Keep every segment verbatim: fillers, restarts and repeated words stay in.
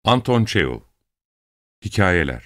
Anton Çehov. Hikayeler.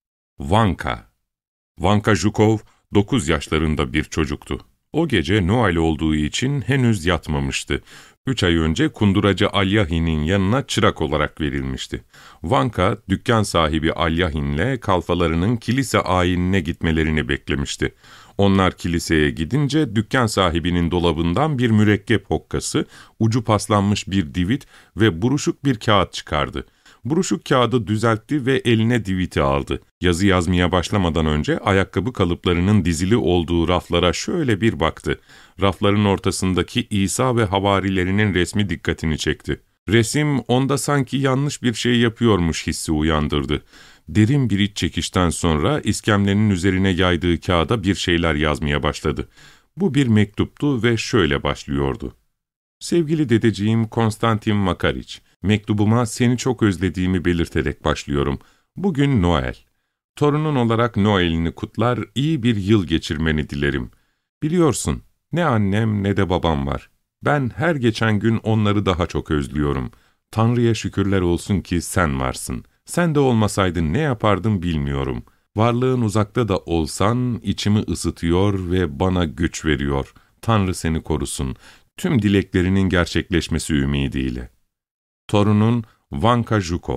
Vanka. Vanka Zhukov dokuz yaşlarında bir çocuktu. O gece Noel olduğu için henüz yatmamıştı. Üç ay önce kunduracı Alyahin'in yanına çırak olarak verilmişti. Vanka, dükkan sahibi Alyahin'le kalfalarının kilise ayinine gitmelerini beklemişti. Onlar kiliseye gidince dükkan sahibinin dolabından bir mürekkep hokkası, ucu paslanmış bir divit ve buruşuk bir kağıt çıkardı. Buruşuk kağıdı düzeltti ve eline diviti aldı. Yazı yazmaya başlamadan önce ayakkabı kalıplarının dizili olduğu raflara şöyle bir baktı. Rafların ortasındaki İsa ve havarilerinin resmi dikkatini çekti. Resim onda sanki yanlış bir şey yapıyormuş hissi uyandırdı. Derin bir iç çekişten sonra iskemlenin üzerine yaydığı kağıda bir şeyler yazmaya başladı. Bu bir mektuptu ve şöyle başlıyordu. Sevgili dedeciğim Konstantin Makariç, mektubuma seni çok özlediğimi belirterek başlıyorum. Bugün Noel. Torunun olarak Noel'ini kutlar, iyi bir yıl geçirmeni dilerim. Biliyorsun, ne annem ne de babam var. Ben her geçen gün onları daha çok özlüyorum. Tanrı'ya şükürler olsun ki sen varsın. Sen de olmasaydın ne yapardım bilmiyorum. Varlığın uzakta da olsan içimi ısıtıyor ve bana güç veriyor. Tanrı seni korusun. Tüm dileklerinin gerçekleşmesi ümidiyle. Torunun Vanka Zhukov.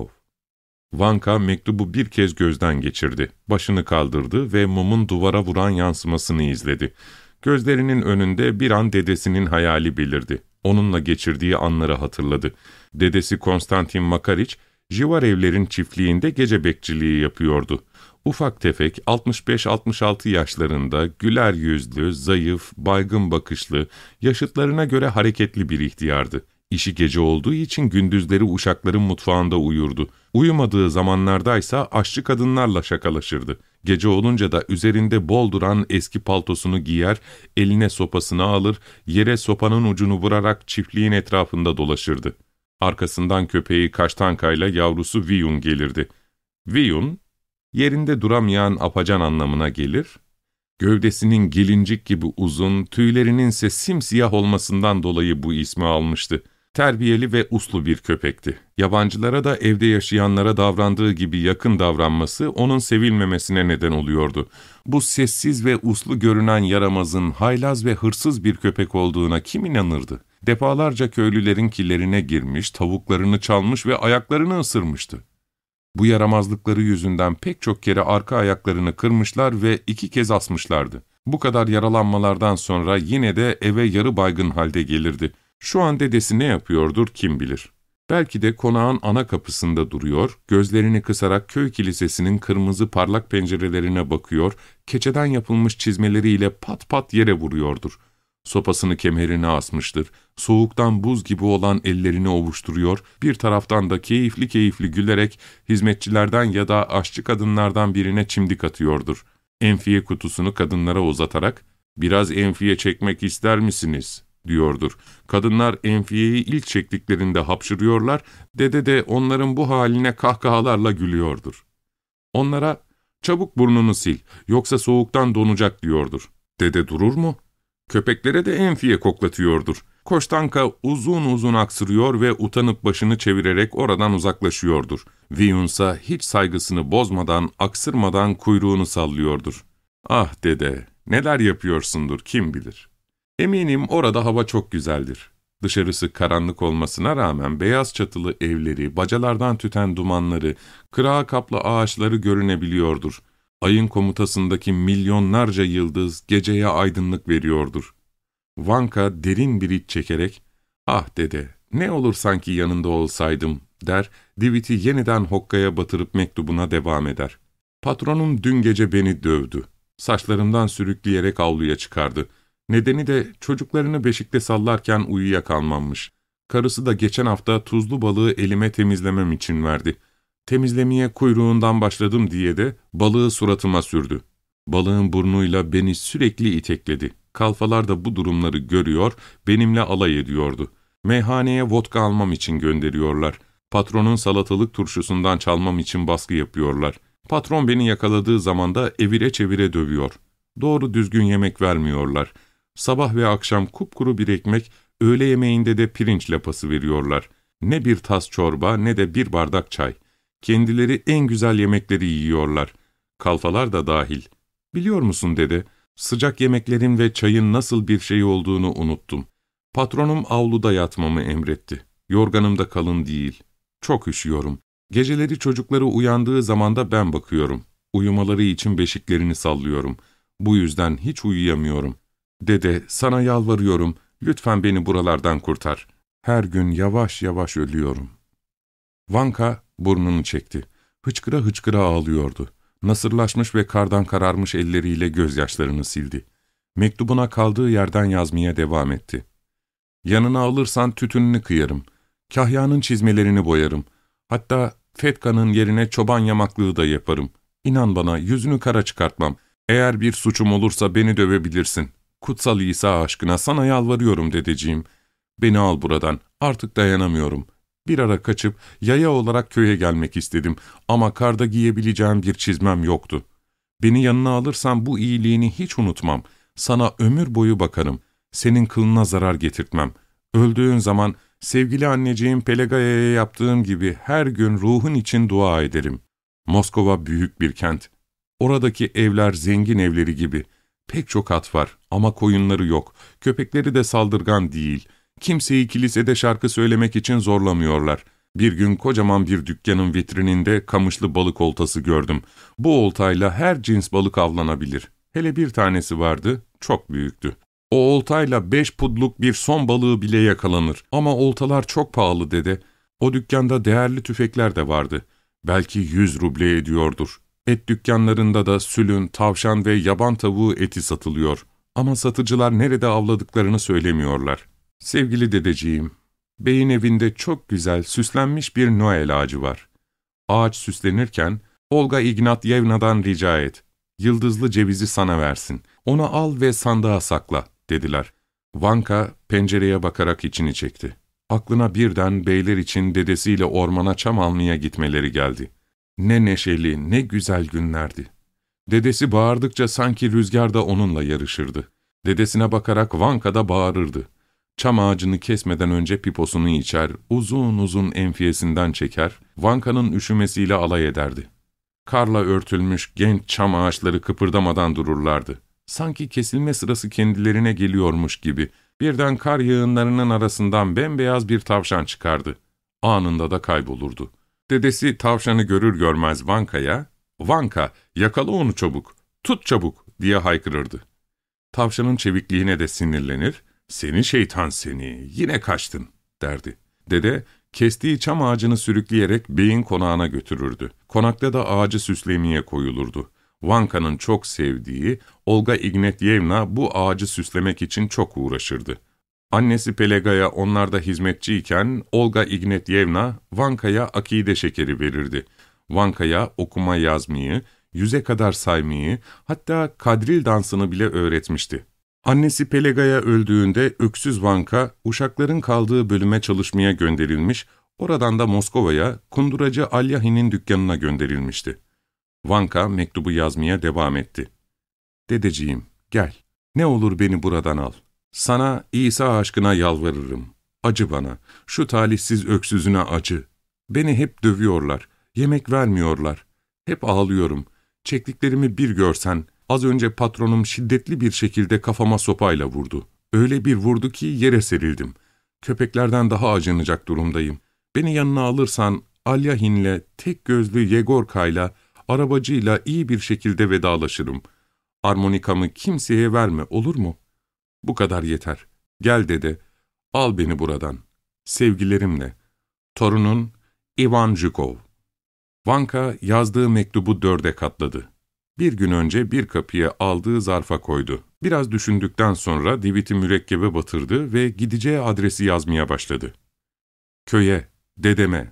Vanka mektubu bir kez gözden geçirdi. Başını kaldırdı ve mumun duvara vuran yansımasını izledi. Gözlerinin önünde bir an dedesinin hayali belirdi. Onunla geçirdiği anları hatırladı. Dedesi Konstantin Makariç, Jivarevlerin çiftliğinde gece bekçiliği yapıyordu. Ufak tefek, altmış beş altmış altı yaşlarında, güler yüzlü, zayıf, baygın bakışlı, yaşıtlarına göre hareketli bir ihtiyardı. İşi gece olduğu için gündüzleri uşakların mutfağında uyurdu. Uyumadığı zamanlardaysa aşçı kadınlarla şakalaşırdı. Gece olunca da üzerinde bol duran eski paltosunu giyer, eline sopasını alır, yere sopanın ucunu vurarak çiftliğin etrafında dolaşırdı. Arkasından köpeği Kaştanka'yla yavrusu Viyun gelirdi. Viyun, yerinde duramayan apacan anlamına gelir. Gövdesinin gelincik gibi uzun, tüylerinin ise simsiyah olmasından dolayı bu ismi almıştı. Terbiyeli ve uslu bir köpekti. Yabancılara da evde yaşayanlara davrandığı gibi yakın davranması onun sevilmemesine neden oluyordu. Bu sessiz ve uslu görünen yaramazın haylaz ve hırsız bir köpek olduğuna kim inanırdı? Defalarca köylülerin killerine girmiş, tavuklarını çalmış ve ayaklarını ısırmıştı. Bu yaramazlıkları yüzünden pek çok kere arka ayaklarını kırmışlar ve iki kez asmışlardı. Bu kadar yaralanmalardan sonra yine de eve yarı baygın halde gelirdi. Şu an dedesi ne yapıyordur kim bilir. Belki de konağın ana kapısında duruyor, gözlerini kısarak köy kilisesinin kırmızı parlak pencerelerine bakıyor, keçeden yapılmış çizmeleriyle pat pat yere vuruyordur. Sopasını kemerine asmıştır, soğuktan buz gibi olan ellerini ovuşturuyor, bir taraftan da keyifli keyifli gülerek hizmetçilerden ya da aşçı kadınlardan birine çimdik atıyordur. Enfiye kutusunu kadınlara uzatarak, ''Biraz enfiye çekmek ister misiniz?'' diyordur. Kadınlar enfiyeyi ilk çektiklerinde hapşırıyorlar, dede de onların bu haline kahkahalarla gülüyordur. Onlara, ''Çabuk burnunu sil, yoksa soğuktan donacak.'' diyordur. Dede durur mu? Köpeklere de enfiye koklatıyordur. Koştanka uzun uzun aksırıyor ve utanıp başını çevirerek oradan uzaklaşıyordur. Viyunsa hiç saygısını bozmadan, aksırmadan kuyruğunu sallıyordur. ''Ah dede, neler yapıyorsundur kim bilir.'' Eminim orada hava çok güzeldir. Dışarısı karanlık olmasına rağmen beyaz çatılı evleri, bacalardan tüten dumanları, kırağa kaplı ağaçları görünebiliyordur. Ayın komutasındaki milyonlarca yıldız geceye aydınlık veriyordur. Vanka derin bir iç çekerek, ''Ah dede, ne olur sanki yanında olsaydım.'' der, diviti yeniden hokkaya batırıp mektubuna devam eder. ''Patronum dün gece beni dövdü. Saçlarımdan sürükleyerek avluya çıkardı. Nedeni de çocuklarını beşikte sallarken uyuyakalmamış. Karısı da geçen hafta tuzlu balığı elime temizlemem için verdi. Temizlemeye kuyruğundan başladım diye de balığı suratıma sürdü. Balığın burnuyla beni sürekli itekledi. Kalfalar da bu durumları görüyor, benimle alay ediyordu. Meyhaneye vodka almam için gönderiyorlar. Patronun salatalık turşusundan çalmam için baskı yapıyorlar. Patron beni yakaladığı zaman da evire çevire dövüyor. Doğru düzgün yemek vermiyorlar. Sabah ve akşam kupkuru bir ekmek, öğle yemeğinde de pirinç lapası veriyorlar. Ne bir tas çorba ne de bir bardak çay. Kendileri en güzel yemekleri yiyorlar. Kalfalar da dahil. Biliyor musun dede, sıcak yemeklerin ve çayın nasıl bir şey olduğunu unuttum. Patronum avluda yatmamı emretti. Yorganım da kalın değil. Çok üşüyorum. Geceleri çocukları uyandığı zaman da ben bakıyorum. Uyumaları için beşiklerini sallıyorum. Bu yüzden hiç uyuyamıyorum. Dede, sana yalvarıyorum. Lütfen beni buralardan kurtar. Her gün yavaş yavaş ölüyorum. Vanka burnunu çekti. Hıçkıra hıçkıra ağlıyordu. Nasırlaşmış ve kardan kararmış elleriyle gözyaşlarını sildi. Mektubuna kaldığı yerden yazmaya devam etti. Yanına alırsan tütününü kıyarım. Kahya'nın çizmelerini boyarım. Hatta Fetka'nın yerine çoban yamaklığı da yaparım. İnan bana, yüzünü kara çıkartmam. Eğer bir suçum olursa beni dövebilirsin. Kutsal İsa aşkına sana yalvarıyorum dedeciğim. Beni al buradan, artık dayanamıyorum. Bir ara kaçıp yaya olarak köye gelmek istedim ama karda giyebileceğim bir çizmem yoktu. Beni yanına alırsan bu iyiliğini hiç unutmam. Sana ömür boyu bakarım. Senin kılına zarar getirtmem. Öldüğün zaman sevgili anneciğim Pelegaya'ya yaptığım gibi her gün ruhun için dua ederim. Moskova büyük bir kent. Oradaki evler zengin evleri gibi. Pek çok at var ama koyunları yok. Köpekleri de saldırgan değil. Kimseyi kilisede şarkı söylemek için zorlamıyorlar. Bir gün kocaman bir dükkanın vitrininde kamışlı balık oltası gördüm. Bu oltayla her cins balık avlanabilir. Hele bir tanesi vardı, çok büyüktü. O oltayla beş pudluk bir son balığı bile yakalanır. Ama oltalar çok pahalı dede. O dükkanda değerli tüfekler de vardı. Belki yüz ruble ediyordur. Et dükkanlarında da sülün, tavşan ve yaban tavuğu eti satılıyor. Ama satıcılar nerede avladıklarını söylemiyorlar. Sevgili dedeciğim, beyin evinde çok güzel süslenmiş bir Noel ağacı var. Ağaç süslenirken, Olga Ignatyevna'dan rica et. Yıldızlı cevizi sana versin. Onu al ve sandığa sakla, dediler. Vanka pencereye bakarak içini çekti. Aklına birden beyler için dedesiyle ormana çam almaya gitmeleri geldi. Ne neşeli, ne güzel günlerdi. Dedesi bağırdıkça sanki rüzgar da onunla yarışırdı. Dedesine bakarak Vanka da bağırırdı. Çam ağacını kesmeden önce piposunu içer, uzun uzun enfiyesinden çeker, Vanka'nın üşümesiyle alay ederdi. Karla örtülmüş genç çam ağaçları kıpırdamadan dururlardı. Sanki kesilme sırası kendilerine geliyormuş gibi. Birden kar yağınlarının arasından bembeyaz bir tavşan çıkardı. Anında da kaybolurdu. Dedesi tavşanı görür görmez Vanka'ya, ''Vanka, yakala onu çabuk, tut çabuk!'' diye haykırırdı. Tavşanın çevikliğine de sinirlenir, ''Seni şeytan seni, yine kaçtın!'' derdi. Dede, kestiği çam ağacını sürükleyerek beyin konağına götürürdü. Konakta da ağacı süslemeye koyulurdu. Vanka'nın çok sevdiği Olga Ignatyevna bu ağacı süslemek için çok uğraşırdı. Annesi Pelegaya onlarda hizmetçiyken Olga Ignatyevna Vanka'ya akide şekeri verirdi. Vanka'ya okuma yazmayı, yüze kadar saymayı, hatta kadril dansını bile öğretmişti. Annesi Pelegaya öldüğünde öksüz Vanka, uşakların kaldığı bölüme çalışmaya gönderilmiş, oradan da Moskova'ya kunduracı Alyahin'in dükkanına gönderilmişti. Vanka mektubu yazmaya devam etti. ''Dedeciğim, gel, ne olur beni buradan al. Sana İsa aşkına yalvarırım. Acı bana, şu talihsiz öksüzüne acı. Beni hep dövüyorlar, yemek vermiyorlar. Hep ağlıyorum. Çektiklerimi bir görsen, az önce patronum şiddetli bir şekilde kafama sopayla vurdu. Öyle bir vurdu ki yere serildim. Köpeklerden daha acınacak durumdayım. Beni yanına alırsan Alyahin'le, tek gözlü Yegorka'yla, arabacıyla iyi bir şekilde vedalaşırım. Armonikamı kimseye verme, olur mu? Bu kadar yeter. Gel dede, al beni buradan. Sevgilerimle. Torunun Ivan Zhukov. Vanka yazdığı mektubu dörde katladı. Bir gün önce bir kapıya aldığı zarfa koydu. Biraz düşündükten sonra diviti mürekkebe batırdı ve gideceği adresi yazmaya başladı. Köye, dedeme.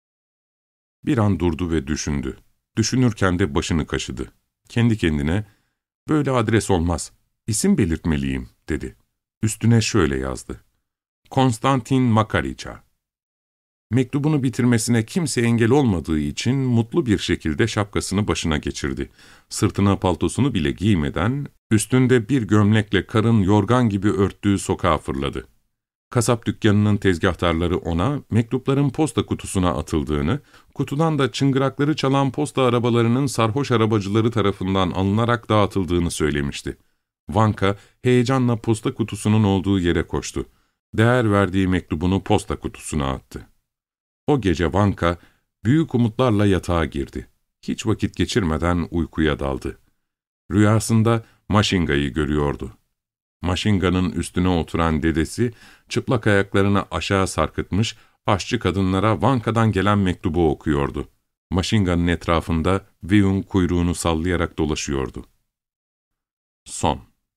Bir an durdu ve düşündü. Düşünürken de başını kaşıdı. Kendi kendine, böyle adres olmaz, isim belirtmeliyim, dedi. Üstüne şöyle yazdı. Konstantin Makariça. Mektubunu bitirmesine kimse engel olmadığı için mutlu bir şekilde şapkasını başına geçirdi. Sırtına paltosunu bile giymeden, üstünde bir gömlekle karın yorgan gibi örttüğü sokağa fırladı. Kasap dükkanının tezgahtarları ona, mektupların posta kutusuna atıldığını, kutudan da çıngırakları çalan posta arabalarının sarhoş arabacıları tarafından alınarak dağıtıldığını söylemişti. Vanka, heyecanla posta kutusunun olduğu yere koştu. Değer verdiği mektubunu posta kutusuna attı. O gece Vanka, büyük umutlarla yatağa girdi. Hiç vakit geçirmeden uykuya daldı. Rüyasında Maşinga'yı görüyordu. Maşinga'nın üstüne oturan dedesi, çıplak ayaklarını aşağı sarkıtmış, aşçı kadınlara Vanka'dan gelen mektubu okuyordu. Maşinga'nın etrafında Viyun kuyruğunu sallayarak dolaşıyordu. Son.